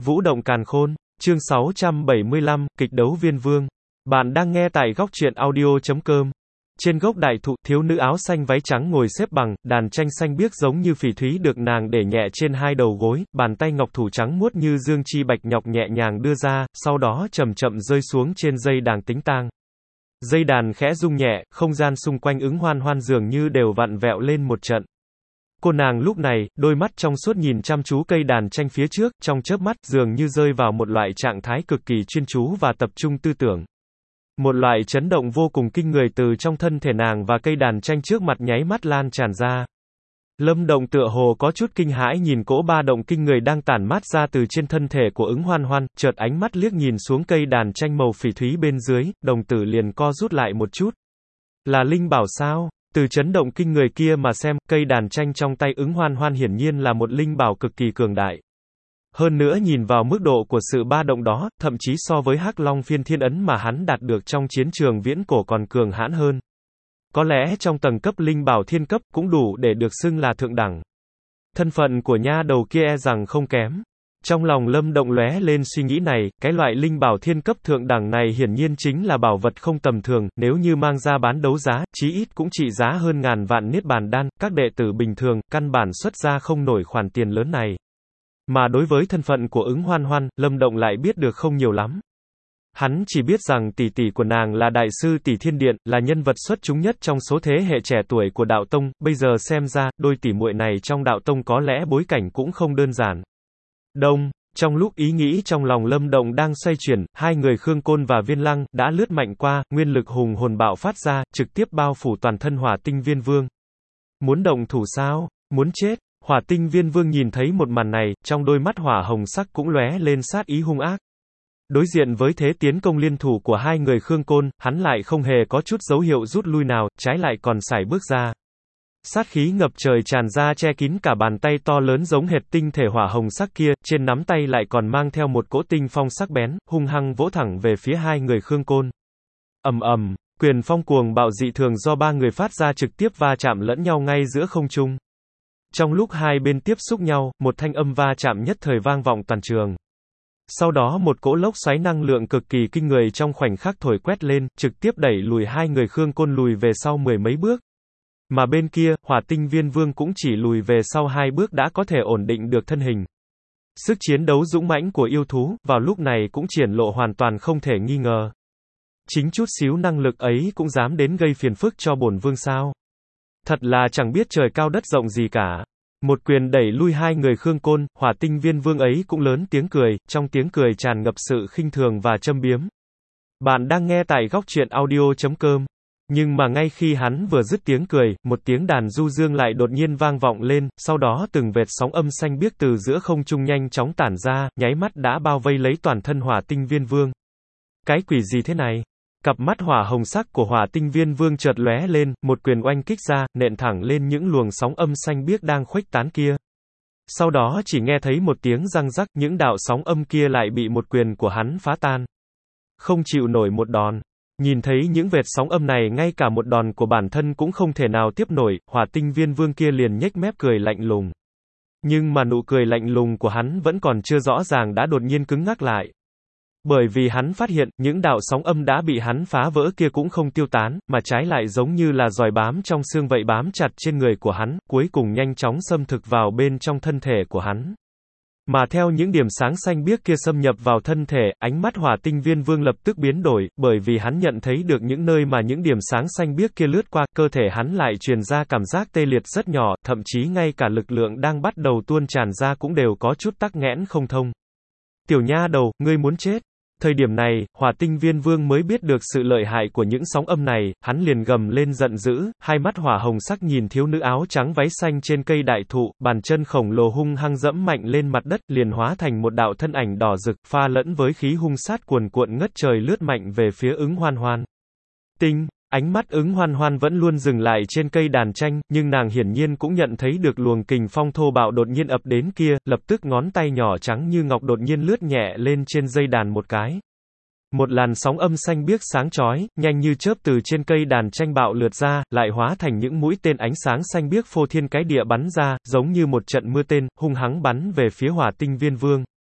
Vũ động càn khôn, chương 675, kịch đấu Viên Vương. Bạn đang nghe tại góc truyện audio.com. Trên gốc đại thụ, thiếu nữ áo xanh váy trắng ngồi xếp bằng, đàn tranh xanh biếc giống như phỉ thúy được nàng để nhẹ trên hai đầu gối, bàn tay ngọc thủ trắng muốt như dương chi bạch nhọc nhẹ nhàng đưa ra, sau đó chậm chậm rơi xuống trên dây đàn tính tang. Dây đàn khẽ rung nhẹ, không gian xung quanh Ứng Hoan Hoan dường như đều vặn vẹo lên một trận. Cô nàng lúc này, đôi mắt trong suốt nhìn chăm chú cây đàn tranh phía trước, trong chớp mắt, dường như rơi vào một loại trạng thái cực kỳ chuyên chú và tập trung tư tưởng. Một loại chấn động vô cùng kinh người từ trong thân thể nàng và cây đàn tranh trước mặt nháy mắt lan tràn ra. Lâm Động tựa hồ có chút kinh hãi nhìn cỗ ba động kinh người đang tản mát ra từ trên thân thể của Ứng Hoan Hoan, chợt ánh mắt liếc nhìn xuống cây đàn tranh màu phỉ thúy bên dưới, đồng tử liền co rút lại một chút. Là linh bảo sao? Từ chấn động kinh người kia mà xem, cây đàn tranh trong tay Ứng Hoan Hoan hiển nhiên là một linh bảo cực kỳ cường đại. Hơn nữa nhìn vào mức độ của sự ba động đó, thậm chí so với Hắc Long Phiên Thiên Ấn mà hắn đạt được trong chiến trường viễn cổ còn cường hãn hơn. Có lẽ trong tầng cấp linh bảo thiên cấp cũng đủ để được xưng là thượng đẳng. Thân phận của nha đầu kia e rằng không kém. Trong lòng Lâm Động lóe lên suy nghĩ này, cái loại linh bảo thiên cấp thượng đẳng này hiển nhiên chính là bảo vật không tầm thường, nếu như mang ra bán đấu giá, chí ít cũng trị giá hơn ngàn vạn niết bàn đan, các đệ tử bình thường, căn bản xuất ra không nổi khoản tiền lớn này. Mà đối với thân phận của Ứng Hoan Hoan, Lâm Động lại biết được không nhiều lắm. Hắn chỉ biết rằng tỷ tỷ của nàng là đại sư tỷ Thiên Điện, là nhân vật xuất chúng nhất trong số thế hệ trẻ tuổi của đạo tông, bây giờ xem ra, đôi tỷ muội này trong đạo tông có lẽ bối cảnh cũng không đơn giản. Đông, trong lúc ý nghĩ trong lòng Lâm Động đang xoay chuyển, hai người Khương Côn và Viên Lăng đã lướt mạnh qua, nguyên lực hùng hồn bạo phát ra, trực tiếp bao phủ toàn thân Hỏa Tinh Viên Vương. Muốn động thủ sao? Muốn chết? Hỏa Tinh Viên Vương nhìn thấy một màn này, trong đôi mắt hỏa hồng sắc cũng lóe lên sát ý hung ác. Đối diện với thế tiến công liên thủ của hai người Khương Côn, hắn lại không hề có chút dấu hiệu rút lui nào, trái lại còn sải bước ra. Sát khí ngập trời tràn ra che kín cả bàn tay to lớn giống hệt tinh thể hỏa hồng sắc kia, trên nắm tay lại còn mang theo một cỗ tinh phong sắc bén, hung hăng vỗ thẳng về phía hai người Khương Côn. Ầm ầm, quyền phong cuồng bạo dị thường do ba người phát ra trực tiếp va chạm lẫn nhau ngay giữa không trung. Trong lúc hai bên tiếp xúc nhau, một thanh âm va chạm nhất thời vang vọng toàn trường. Sau đó một cỗ lốc xoáy năng lượng cực kỳ kinh người trong khoảnh khắc thổi quét lên, trực tiếp đẩy lùi hai người Khương Côn lùi về sau mười mấy bước. Mà bên kia, Hỏa Tinh Viên Vương cũng chỉ lùi về sau hai bước đã có thể ổn định được thân hình. Sức chiến đấu dũng mãnh của yêu thú, vào lúc này cũng triển lộ hoàn toàn không thể nghi ngờ. Chính chút xíu năng lực ấy cũng dám đến gây phiền phức cho bổn vương sao? Thật là chẳng biết trời cao đất rộng gì cả. Một quyền đẩy lui hai người Khương Côn, Hỏa Tinh Viên Vương ấy cũng lớn tiếng cười, trong tiếng cười tràn ngập sự khinh thường và châm biếm. Bạn đang nghe tại góc truyện audio.com. Nhưng mà ngay khi hắn vừa dứt tiếng cười, một tiếng đàn du dương lại đột nhiên vang vọng lên, sau đó từng vệt sóng âm xanh biếc từ giữa không trung nhanh chóng tản ra, nháy mắt đã bao vây lấy toàn thân Hỏa Tinh Viên Vương. Cái quỷ gì thế này? Cặp mắt hỏa hồng sắc của Hỏa Tinh Viên Vương chợt lóe lên, một quyền oanh kích ra, nện thẳng lên những luồng sóng âm xanh biếc đang khuếch tán kia. Sau đó chỉ nghe thấy một tiếng răng rắc, những đạo sóng âm kia lại bị một quyền của hắn phá tan. Không chịu nổi một đòn. Nhìn thấy những vệt sóng âm này ngay cả một đòn của bản thân cũng không thể nào tiếp nổi, Hỏa Tinh Viên Vương kia liền nhếch mép cười lạnh lùng. Nhưng mà nụ cười lạnh lùng của hắn vẫn còn chưa rõ ràng đã đột nhiên cứng ngắc lại. Bởi vì hắn phát hiện, những đạo sóng âm đã bị hắn phá vỡ kia cũng không tiêu tán, mà trái lại giống như là giòi bám trong xương vậy bám chặt trên người của hắn, cuối cùng nhanh chóng xâm thực vào bên trong thân thể của hắn. Mà theo những điểm sáng xanh biếc kia xâm nhập vào thân thể, ánh mắt Hỏa Tinh Viên Vương lập tức biến đổi, bởi vì hắn nhận thấy được những nơi mà những điểm sáng xanh biếc kia lướt qua, cơ thể hắn lại truyền ra cảm giác tê liệt rất nhỏ, thậm chí ngay cả lực lượng đang bắt đầu tuôn tràn ra cũng đều có chút tắc nghẽn không thông. Tiểu nha đầu, ngươi muốn chết. Thời điểm này, Hỏa Tinh Viên Vương mới biết được sự lợi hại của những sóng âm này, hắn liền gầm lên giận dữ, hai mắt hỏa hồng sắc nhìn thiếu nữ áo trắng váy xanh trên cây đại thụ, bàn chân khổng lồ hung hăng dẫm mạnh lên mặt đất, liền hóa thành một đạo thân ảnh đỏ rực, pha lẫn với khí hung sát cuồn cuộn ngất trời lướt mạnh về phía Ứng Hoan Hoan. Tinh, ánh mắt Ứng Hoan Hoan vẫn luôn dừng lại trên cây đàn tranh, nhưng nàng hiển nhiên cũng nhận thấy được luồng kình phong thô bạo đột nhiên ập đến kia, lập tức ngón tay nhỏ trắng như ngọc đột nhiên lướt nhẹ lên trên dây đàn một cái. Một làn sóng âm xanh biếc sáng chói, nhanh như chớp từ trên cây đàn tranh bạo lượt ra, lại hóa thành những mũi tên ánh sáng xanh biếc phô thiên cái địa bắn ra, giống như một trận mưa tên, hung hăng bắn về phía Hỏa Tinh Viên Vương.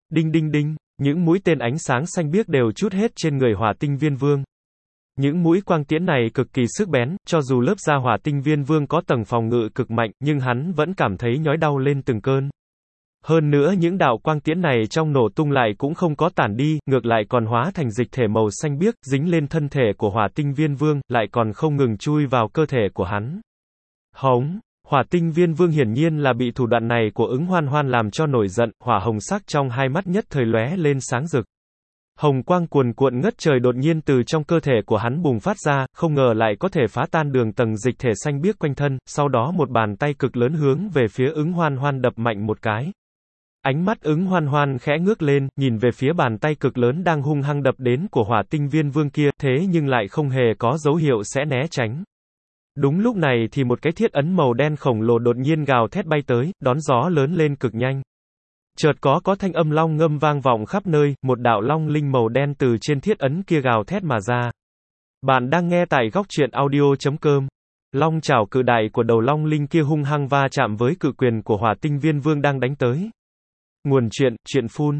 Đinh đinh đinh, những mũi tên ánh sáng xanh biếc đều trút hết trên người Hỏa Tinh Viên Vương. Những mũi quang tiễn này cực kỳ sắc bén, cho dù lớp da Hỏa Tinh Viên Vương có tầng phòng ngự cực mạnh, nhưng hắn vẫn cảm thấy nhói đau lên từng cơn. Hơn nữa những đạo quang tiễn này trong nổ tung lại cũng không có tản đi, ngược lại còn hóa thành dịch thể màu xanh biếc, dính lên thân thể của Hỏa Tinh Viên Vương, lại còn không ngừng chui vào cơ thể của hắn. Hống! Hỏa Tinh Viên Vương hiển nhiên là bị thủ đoạn này của Ứng Hoan Hoan làm cho nổi giận, hỏa hồng sắc trong hai mắt nhất thời lóe lên sáng rực. Hồng quang cuồn cuộn ngất trời đột nhiên từ trong cơ thể của hắn bùng phát ra, không ngờ lại có thể phá tan đường tầng dịch thể xanh biếc quanh thân, sau đó một bàn tay cực lớn hướng về phía Ứng Hoan Hoan đập mạnh một cái. Ánh mắt Ứng Hoan Hoan khẽ ngước lên, nhìn về phía bàn tay cực lớn đang hung hăng đập đến của Hỏa Tinh Viên Vương kia, thế nhưng lại không hề có dấu hiệu sẽ né tránh. Đúng lúc này thì một cái thiết ấn màu đen khổng lồ đột nhiên gào thét bay tới, đón gió lớn lên cực nhanh. Chợt có thanh âm long ngâm vang vọng khắp nơi, một đạo long linh màu đen từ trên thiết ấn kia gào thét mà ra. Bạn đang nghe tại góc truyện audio.com. Long chảo cự đại của đầu long linh kia hung hăng va chạm với cự quyền của Hỏa Tinh Viên Vương đang đánh tới. Nguồn truyện phun.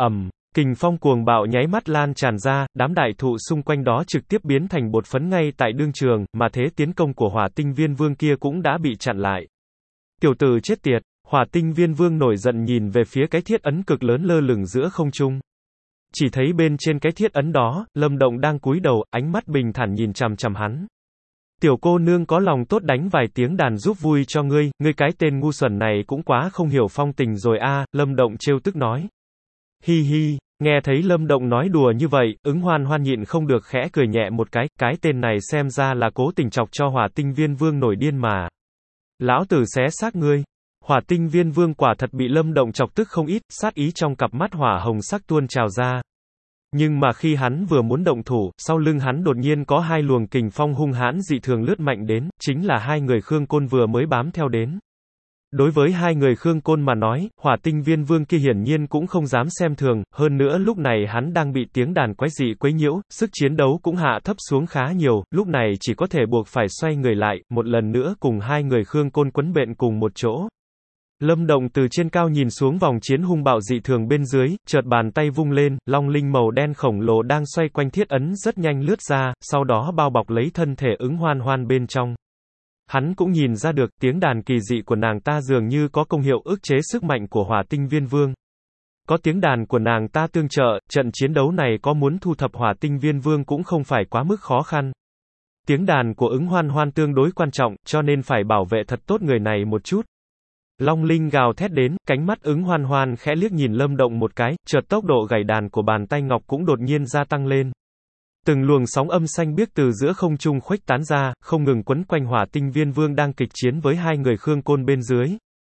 Kình phong cuồng bạo nháy mắt lan tràn ra, đám đại thụ xung quanh đó trực tiếp biến thành bột phấn ngay tại đương trường, mà thế tiến công của Hỏa Tinh Viên Vương kia cũng đã bị chặn lại. Tiểu tử chết tiệt! Hỏa Tinh Viên Vương nổi giận nhìn về phía cái thiết ấn cực lớn lơ lửng giữa không trung. Chỉ thấy bên trên cái thiết ấn đó, Lâm Động đang cúi đầu, ánh mắt bình thản nhìn chằm chằm hắn. Tiểu cô nương có lòng tốt đánh vài tiếng đàn giúp vui cho ngươi cái tên ngu xuẩn này cũng quá không hiểu phong tình rồi a, Lâm Động trêu tức nói. Hi hi, nghe thấy Lâm Động nói đùa như vậy, Ứng Hoan Hoan nhịn không được khẽ cười nhẹ một cái tên này xem ra là cố tình chọc cho Hỏa Tinh Viên Vương nổi điên mà. Lão tử xé xác ngươi. Hỏa Tinh Viên Vương quả thật bị Lâm Động chọc tức không ít, sát ý trong cặp mắt hỏa hồng sắc tuôn trào ra. Nhưng mà khi hắn vừa muốn động thủ, sau lưng hắn đột nhiên có hai luồng kình phong hung hãn dị thường lướt mạnh đến, chính là hai người Khương Côn vừa mới bám theo đến. Đối với hai người Khương Côn mà nói, Hỏa Tinh Viên Vương kia hiển nhiên cũng không dám xem thường, hơn nữa lúc này hắn đang bị tiếng đàn quái dị quấy nhiễu, sức chiến đấu cũng hạ thấp xuống khá nhiều, lúc này chỉ có thể buộc phải xoay người lại, một lần nữa cùng hai người Khương Côn quấn bện cùng một chỗ. Lâm Động từ trên cao nhìn xuống vòng chiến hung bạo dị thường bên dưới, chợt bàn tay vung lên, long linh màu đen khổng lồ đang xoay quanh thiết ấn rất nhanh lướt ra, sau đó bao bọc lấy thân thể Ứng Hoan Hoan bên trong. Hắn cũng nhìn ra được, tiếng đàn kỳ dị của nàng ta dường như có công hiệu ức chế sức mạnh của Hỏa Tinh Viên Vương. Có tiếng đàn của nàng ta tương trợ, trận chiến đấu này có muốn thu thập Hỏa Tinh Viên Vương cũng không phải quá mức khó khăn. Tiếng đàn của Ứng Hoan Hoan tương đối quan trọng, cho nên phải bảo vệ thật tốt người này một chút. Long linh gào thét đến, cánh mắt Ứng Hoan Hoan khẽ liếc nhìn Lâm Động một cái, chợt tốc độ gảy đàn của bàn tay ngọc cũng đột nhiên gia tăng lên. Từng luồng sóng âm xanh biếc từ giữa không trung khuếch tán ra, không ngừng quấn quanh Hỏa Tinh Viên Vương đang kịch chiến với hai người Khương Côn bên dưới.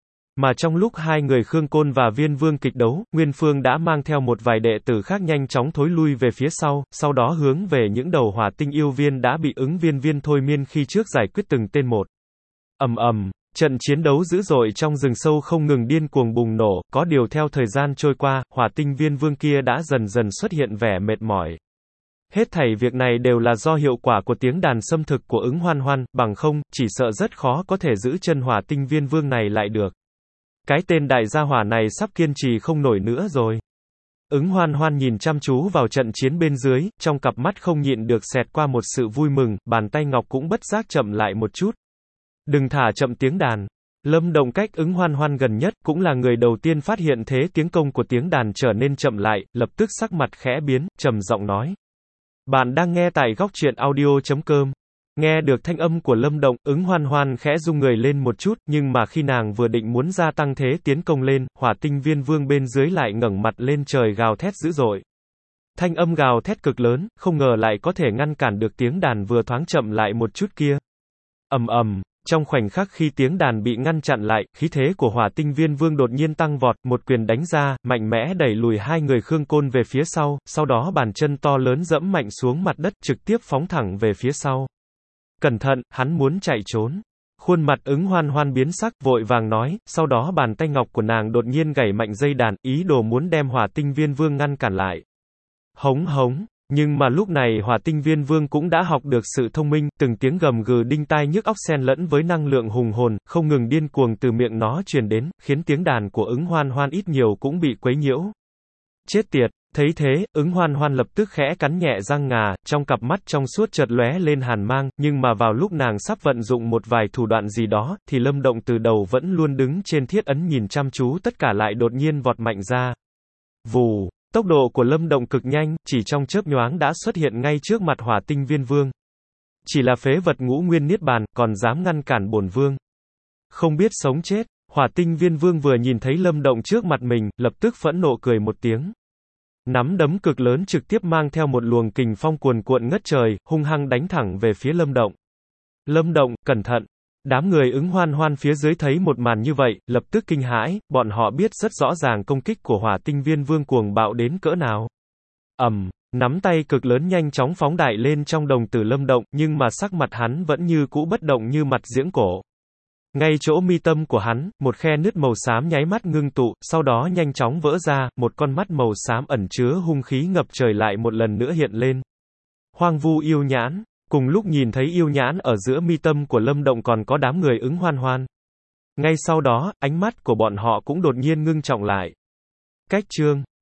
Mà trong lúc hai người Khương Côn và Viên Vương kịch đấu, Nguyên Phương đã mang theo một vài đệ tử khác nhanh chóng thối lui về phía sau đó hướng về những đầu Hỏa Tinh yêu viên đã bị Ứng Viên thôi miên khi trước giải quyết từng tên một. Trận chiến đấu dữ dội trong rừng sâu không ngừng điên cuồng bùng nổ, có điều theo thời gian trôi qua, Hỏa Tinh Viên Vương kia đã dần dần xuất hiện vẻ mệt mỏi. Hết thảy việc này đều là do hiệu quả của tiếng đàn xâm thực của Ứng Hoan Hoan, bằng không, chỉ sợ rất khó có thể giữ chân Hỏa Tinh Viên Vương này lại được. Cái tên đại gia hỏa này sắp kiên trì không nổi nữa rồi. Ứng Hoan Hoan nhìn chăm chú vào trận chiến bên dưới, trong cặp mắt không nhịn được xẹt qua một sự vui mừng, bàn tay ngọc cũng bất giác chậm lại một chút. Đừng thả chậm tiếng đàn. Lâm Động cách Ứng Hoan Hoan gần nhất, cũng là người đầu tiên phát hiện thế tiếng công của tiếng đàn trở nên chậm lại, lập tức sắc mặt khẽ biến, trầm giọng nói. Bạn đang nghe tại góc truyện audio.com. Nghe được thanh âm của Lâm Động, Ứng Hoan Hoan khẽ rung người lên một chút, nhưng mà khi nàng vừa định muốn gia tăng thế tiến công lên, Hỏa Tinh Viên Vương bên dưới lại ngẩng mặt lên trời gào thét dữ dội. Thanh âm gào thét cực lớn, không ngờ lại có thể ngăn cản được tiếng đàn vừa thoáng chậm lại một chút kia. Trong khoảnh khắc khi tiếng đàn bị ngăn chặn lại, khí thế của Hỏa Tinh Viên Vương đột nhiên tăng vọt, một quyền đánh ra, mạnh mẽ đẩy lùi hai người Khương Côn về phía sau đó bàn chân to lớn dẫm mạnh xuống mặt đất, trực tiếp phóng thẳng về phía sau. Cẩn thận, hắn muốn chạy trốn. Khuôn mặt Ứng Hoan Hoan biến sắc, vội vàng nói, sau đó bàn tay ngọc của nàng đột nhiên gảy mạnh dây đàn, ý đồ muốn đem Hỏa Tinh Viên Vương ngăn cản lại. Hống hống. Nhưng mà lúc này Hỏa Tinh Viên Vương cũng đã học được sự thông minh, từng tiếng gầm gừ đinh tai nhức óc xen lẫn với năng lượng hùng hồn, không ngừng điên cuồng từ miệng nó truyền đến, khiến tiếng đàn của Ứng Hoan Hoan ít nhiều cũng bị quấy nhiễu. Chết tiệt, thấy thế, ứng hoan hoan lập tức khẽ cắn nhẹ răng ngà, trong cặp mắt trong suốt chợt lóe lên hàn mang, nhưng mà vào lúc nàng sắp vận dụng một vài thủ đoạn gì đó, thì Lâm Động từ đầu vẫn luôn đứng trên thiết ấn nhìn chăm chú tất cả lại đột nhiên vọt mạnh ra. Vù, tốc độ của Lâm Động cực nhanh, chỉ trong chớp nhoáng đã xuất hiện ngay trước mặt Hỏa Tinh Viên Vương. Chỉ là phế vật ngũ nguyên niết bàn, còn dám ngăn cản bổn vương. Không biết sống chết, Hỏa Tinh Viên Vương vừa nhìn thấy Lâm Động trước mặt mình, lập tức phẫn nộ cười một tiếng. Nắm đấm cực lớn trực tiếp mang theo một luồng kình phong cuồn cuộn ngất trời, hung hăng đánh thẳng về phía Lâm Động. Lâm Động, cẩn thận! Đám người ứng hoan hoan phía dưới thấy một màn như vậy, lập tức kinh hãi, bọn họ biết rất rõ ràng công kích của Hỏa Tinh Viên Vương cuồng bạo đến cỡ nào. Nắm tay cực lớn nhanh chóng phóng đại lên trong đồng tử Lâm Động, nhưng mà sắc mặt hắn vẫn như cũ bất động như mặt giếng cổ. Ngay chỗ mi tâm của hắn, một khe nứt màu xám nháy mắt ngưng tụ, sau đó nhanh chóng vỡ ra, một con mắt màu xám ẩn chứa hung khí ngập trời lại một lần nữa hiện lên. Hoang vu yêu nhãn, cùng lúc nhìn thấy yêu nhãn ở giữa mi tâm của Lâm Động còn có đám người ứng hoan hoan. Ngay sau đó, ánh mắt của bọn họ cũng đột nhiên ngưng trọng lại. Cách chương